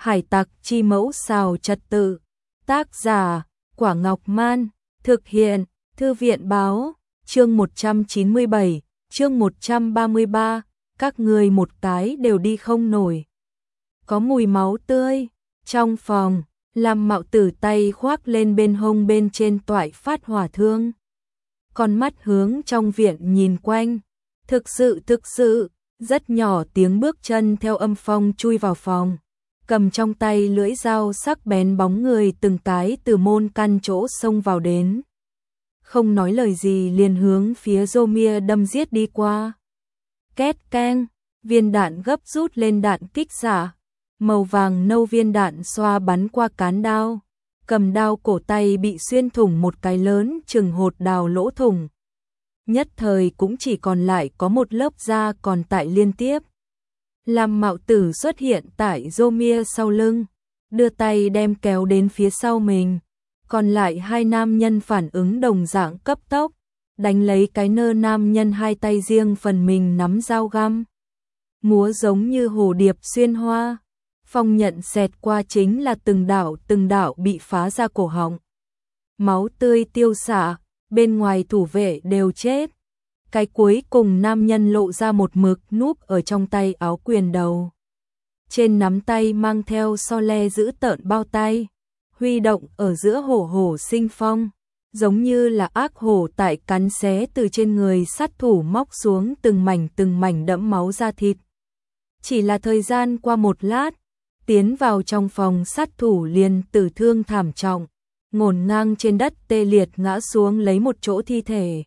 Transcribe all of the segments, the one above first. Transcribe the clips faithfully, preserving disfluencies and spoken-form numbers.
Hải tặc chi mẫu xào trật tự. Tác giả, Quả Ngọc Man. Thực hiện, Thư viện báo. Chương một trăm chín mươi bảy, chương một trăm ba mươi ba. Các người một cái đều đi không nổi. Có mùi máu tươi. Trong phòng, Lam Mạo Tử tay khoác lên bên hông bên trên toại phát hỏa thương. Con mắt hướng trong viện nhìn quanh. Thực sự thực sự, rất nhỏ tiếng bước chân theo âm phong chui vào phòng. Cầm trong tay lưỡi dao sắc bén bóng người từng cái từ môn căn chỗ xông vào đến. Không nói lời gì liền hướng phía Zomia đâm giết đi qua. Két keng, viên đạn gấp rút lên đạn kích xạ. Màu vàng nâu viên đạn xoa bắn qua cán đao. Cầm đao cổ tay bị xuyên thủng một cái lớn chừng hột đào lỗ thủng. Nhất thời cũng chỉ còn lại có một lớp da còn tại liên tiếp. Lam Mạo Tử xuất hiện tại Zomia sau lưng, đưa tay đem kéo đến phía sau mình. Còn lại hai nam nhân phản ứng đồng dạng cấp tốc, đánh lấy cái nơ nam nhân hai tay riêng phần mình nắm dao găm. Múa giống như hồ điệp xuyên hoa, phong nhận xẹt qua chính là từng đạo từng đạo bị phá ra cổ họng. Máu tươi tiêu xạ, bên ngoài thủ vệ đều chết. Cái cuối cùng nam nhân lộ ra một mực núp ở trong tay áo quyền đầu. Trên nắm tay mang theo so le giữ tợn bao tay, huy động ở giữa hổ hổ sinh phong, giống như là ác hổ tại cắn xé từ trên người sát thủ móc xuống từng mảnh từng mảnh đẫm máu da thịt. Chỉ là thời gian qua một lát, tiến vào trong phòng sát thủ liền tử thương thảm trọng, ngổn ngang trên đất tê liệt ngã xuống lấy một chỗ thi thể.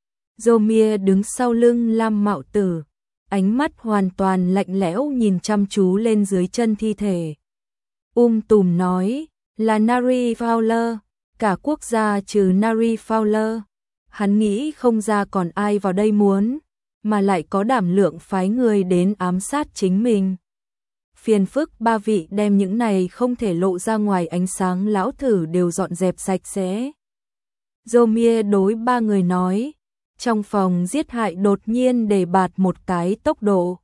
Zomia đứng sau lưng Lam Mạo Tử, ánh mắt hoàn toàn lạnh lẽo nhìn chăm chú lên dưới chân thi thể. Um tùm nói, là Nari Fowler, cả quốc gia trừ Nari Fowler. Hắn nghĩ không ra còn ai vào đây muốn, mà lại có đảm lượng phái người đến ám sát chính mình. Phiền phức ba vị đem những này không thể lộ ra ngoài ánh sáng lão thử đều dọn dẹp sạch sẽ. Zomia đối ba người nói. Trong phòng giết hại đột nhiên để bạt một cái tốc độ.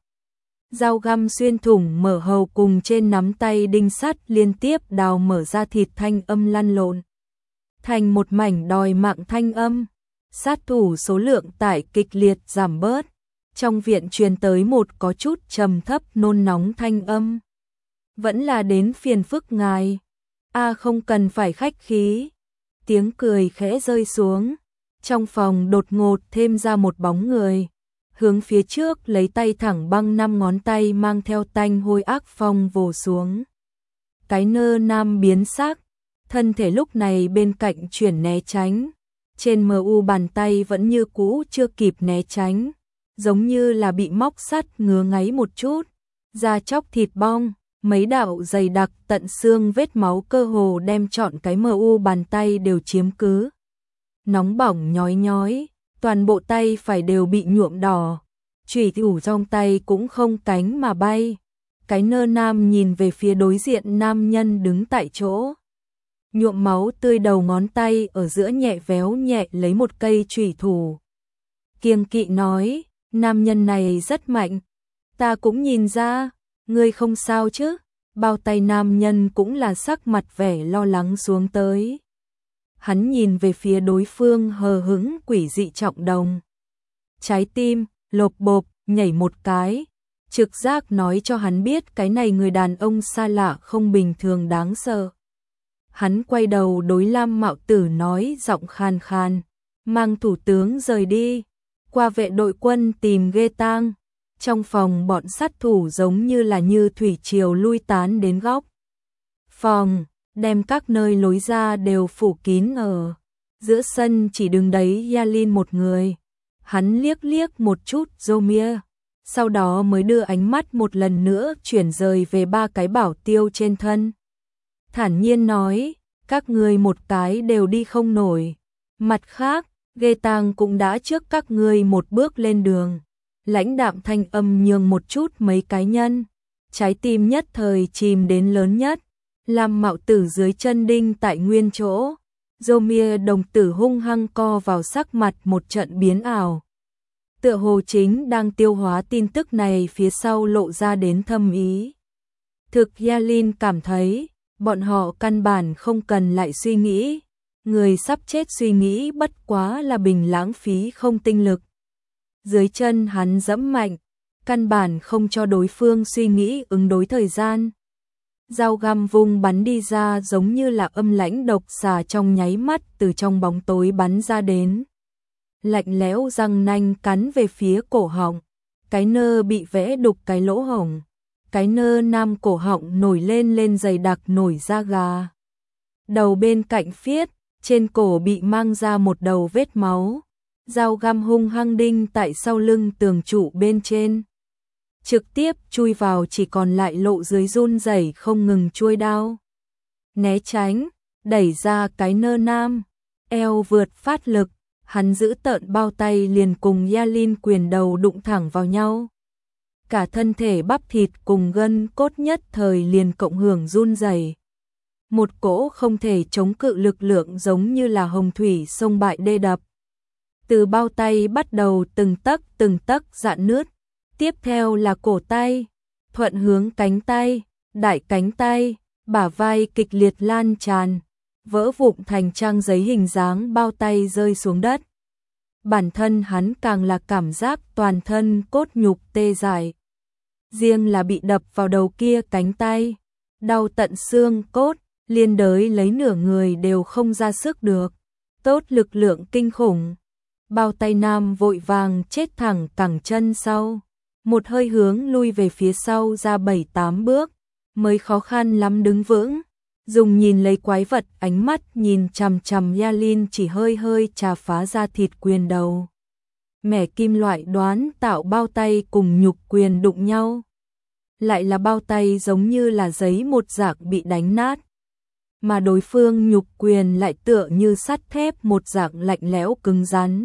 Dao găm xuyên thủng mở hầu cùng trên nắm tay đinh sắt liên tiếp đào mở ra thịt thanh âm lăn lộn. Thành một mảnh đòi mạng thanh âm. Sát thủ số lượng tại kịch liệt giảm bớt. Trong viện truyền tới một có chút trầm thấp nôn nóng thanh âm. Vẫn là đến phiền phức ngài. A không cần phải khách khí. Tiếng cười khẽ rơi xuống. Trong phòng đột ngột thêm ra một bóng người, hướng phía trước lấy tay thẳng băng năm ngón tay mang theo tanh hôi ác phong vồ xuống. Cái nơ nam biến sắc, thân thể lúc này bên cạnh chuyển né tránh, trên mờ u bàn tay vẫn như cũ chưa kịp né tránh, giống như là bị móc sắt ngứa ngáy một chút, da chóc thịt bong, mấy đạo dày đặc tận xương vết máu cơ hồ đem trọn cái mờ u bàn tay đều chiếm cứ. Nóng bỏng nhói nhói, toàn bộ tay phải đều bị nhuộm đỏ, chủy thủ trong tay cũng không cánh mà bay. Cái nơ nam nhìn về phía đối diện nam nhân đứng tại chỗ. Nhuộm máu tươi đầu ngón tay ở giữa nhẹ véo nhẹ lấy một cây chủy thủ. Kiêng kỵ nói, nam nhân này rất mạnh. Ta cũng nhìn ra, ngươi không sao chứ? Bao tay nam nhân cũng là sắc mặt vẻ lo lắng xuống tới. Hắn nhìn về phía đối phương hờ hững quỷ dị trọng đồng. Trái tim, lộp bộp, nhảy một cái. Trực giác nói cho hắn biết cái này người đàn ông xa lạ không bình thường đáng sợ. Hắn quay đầu đối Lam Mạo Tử nói giọng khan khan. Mang thủ tướng rời đi. Qua vệ đội quân tìm ghê tang. Trong phòng bọn sát thủ giống như là như thủy triều lui tán đến góc phòng. Đem các nơi lối ra đều phủ kín ở. Giữa sân chỉ đứng đấy Yalin một người. Hắn liếc liếc một chút Zomia. Sau đó mới đưa ánh mắt một lần nữa chuyển rời về ba cái bảo tiêu trên thân. Thản nhiên nói, các ngươi một cái đều đi không nổi. Mặt khác, ghê tang cũng đã trước các ngươi một bước lên đường. Lãnh đạm thanh âm nhường một chút mấy cá nhân. Trái tim nhất thời chìm đến lớn nhất. Lam Mạo Tử dưới chân đinh tại nguyên chỗ. Zomia đồng tử hung hăng co vào sắc mặt một trận biến ảo. Tựa hồ chính đang tiêu hóa tin tức này phía sau lộ ra đến thâm ý. Thực Yalin cảm thấy, bọn họ căn bản không cần lại suy nghĩ, người sắp chết suy nghĩ bất quá là bình lãng phí không tinh lực. Dưới chân hắn giẫm mạnh, căn bản không cho đối phương suy nghĩ ứng đối thời gian. Dao găm vung bắn đi ra giống như là âm lãnh độc xà trong nháy mắt từ trong bóng tối bắn ra đến. Lạnh lẽo răng nanh cắn về phía cổ họng, cái nơ bị vẽ đục cái lỗ hổng, cái nơ nam cổ họng nổi lên lên dày đặc nổi da gà. Đầu bên cạnh phiết, trên cổ bị mang ra một đầu vết máu, dao găm hung hăng đinh tại sau lưng tường trụ bên trên. Trực tiếp chui vào chỉ còn lại lộ dưới run rẩy không ngừng chuôi đao. Né tránh, đẩy ra cái nơ nam, eo vượt phát lực, hắn giữ tợn bao tay liền cùng Yalin quyền đầu đụng thẳng vào nhau. Cả thân thể bắp thịt cùng gân cốt nhất thời liền cộng hưởng run rẩy. Một cỗ không thể chống cự lực lượng giống như là hồng thủy sông bại đê đập. Từ bao tay bắt đầu từng tấc từng tấc rạn nứt, tiếp theo là cổ tay, thuận hướng cánh tay, đại cánh tay, bả vai kịch liệt lan tràn, vỡ vụn thành trang giấy hình dáng bao tay rơi xuống đất. Bản thân hắn càng là cảm giác toàn thân cốt nhục tê dại. Riêng là bị đập vào đầu kia cánh tay, đau tận xương cốt, liên đới lấy nửa người đều không ra sức được. Tốt lực lượng kinh khủng. Bao tay nam vội vàng chết thẳng cẳng chân sau, một hơi hướng lui về phía sau ra bảy tám bước, mới khó khăn lắm đứng vững. Dùng nhìn lấy quái vật ánh mắt nhìn chằm chằm Yalin chỉ hơi hơi chà phá ra thịt quyền đầu. Mẻ kim loại đoán tạo bao tay cùng nhục quyền đụng nhau. Lại là bao tay giống như là giấy một dạng bị đánh nát. Mà đối phương nhục quyền lại tựa như sắt thép một dạng lạnh lẽo cứng rắn.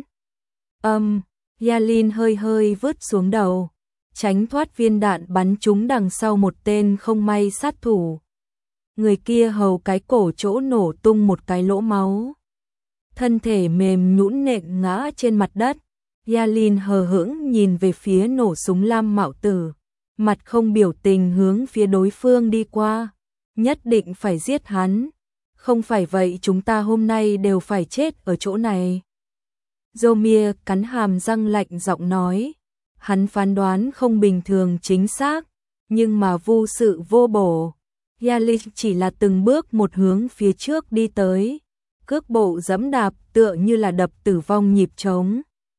Âm, um, Yalin hơi hơi vứt xuống đầu, tránh thoát viên đạn bắn trúng đằng sau một tên không may sát thủ. Người kia hầu cái cổ chỗ nổ tung một cái lỗ máu. Thân thể mềm nhũn nện ngã trên mặt đất. Yalin hờ hững nhìn về phía nổ súng lam mạo tử, mặt không biểu tình hướng phía đối phương đi qua. Nhất định phải giết hắn, không phải vậy chúng ta hôm nay đều phải chết ở chỗ này. Zomia cắn hàm răng lạnh giọng nói, hắn phán đoán không bình thường chính xác, nhưng mà vô sự vô bổ. Yalin chỉ là từng bước một hướng phía trước đi tới, cước bộ giẫm đạp tựa như là đập tử vong nhịp trống.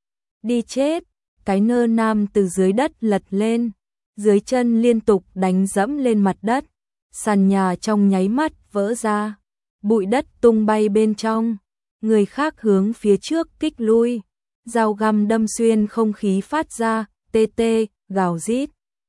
Đi chết, cái nơ nam từ dưới đất lật lên, dưới chân liên tục đánh dẫm lên mặt đất, sàn nhà trong nháy mắt vỡ ra, bụi đất tung bay bên trong, người khác hướng phía trước kích lui, dao găm đâm xuyên không khí phát ra, tê tê, gào rít.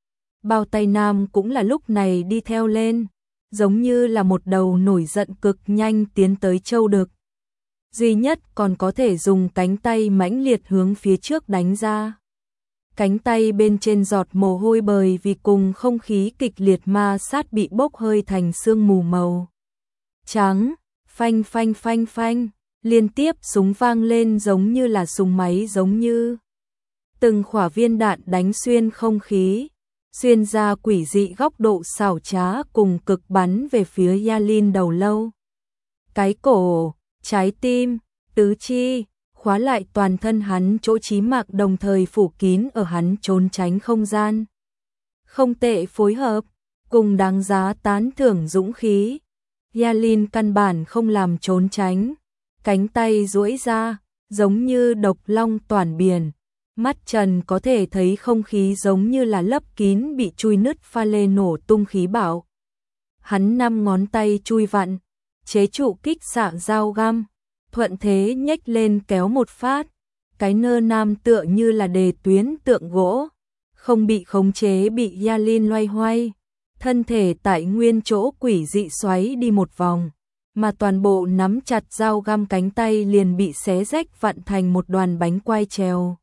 Bao tay nam cũng là lúc này đi theo lên, giống như là một đầu nổi giận cực nhanh tiến tới châu đực. Duy nhất còn có thể dùng cánh tay mãnh liệt hướng phía trước đánh ra. Cánh tay bên trên giọt mồ hôi bởi vì cùng không khí kịch liệt ma sát bị bốc hơi thành sương mù màu trắng, phanh phanh phanh phanh, liên tiếp súng vang lên giống như là súng máy giống như. Từng khỏa viên đạn đánh xuyên không khí, xuyên ra quỷ dị góc độ xảo trá cùng cực bắn về phía Yalin đầu lâu. Cái cổ, trái tim, tứ chi, khóa lại toàn thân hắn chỗ chí mạng đồng thời phủ kín ở hắn trốn tránh không gian. Không tệ phối hợp, cùng đáng giá tán thưởng dũng khí. Yalin căn bản không làm trốn tránh, cánh tay duỗi ra, giống như độc long toàn biển. Mắt trần có thể thấy không khí giống như là lấp kín bị chui nứt pha lê nổ tung khí bạo. Hắn năm ngón tay chui vặn, chế trụ kích xạ dao găm, thuận thế nhếch lên kéo một phát, cái nơ nam tựa như là đề tuyến tượng gỗ, không bị khống chế bị Yalin loay hoay, thân thể tại nguyên chỗ quỷ dị xoáy đi một vòng, mà toàn bộ nắm chặt dao găm cánh tay liền bị xé rách vặn thành một đoàn bánh quai trèo.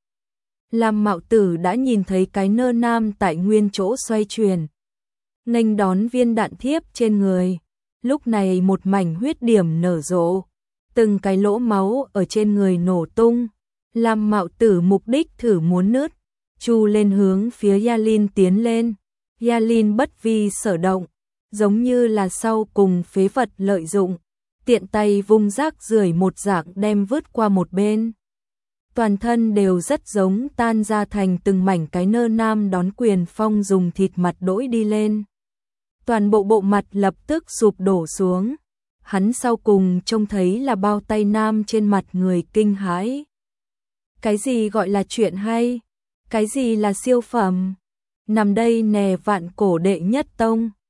Lam Mạo Tử đã nhìn thấy cái nơ nam tại nguyên chỗ xoay chuyển, nghênh đón viên đạn thiếp trên người, lúc này một mảnh huyết điểm nở rộ, từng cái lỗ máu ở trên người nổ tung. Lam Mạo Tử mục đích thử muốn nứt, chu lên hướng phía Yalin tiến lên. Yalin bất vi sở động, giống như là sau cùng phế vật lợi dụng, tiện tay vung rác rưởi một dạng đem vứt qua một bên. Toàn thân đều rất giống tan ra thành từng mảnh cái nơ nam đón Quyền Phong dùng thịt mặt đỗi đi lên. Toàn bộ bộ mặt lập tức sụp đổ xuống. Hắn sau cùng trông thấy là bao tay nam trên mặt người kinh hãi. Cái gì gọi là chuyện hay? Cái gì là siêu phẩm? Nằm đây nè vạn cổ đệ nhất tông.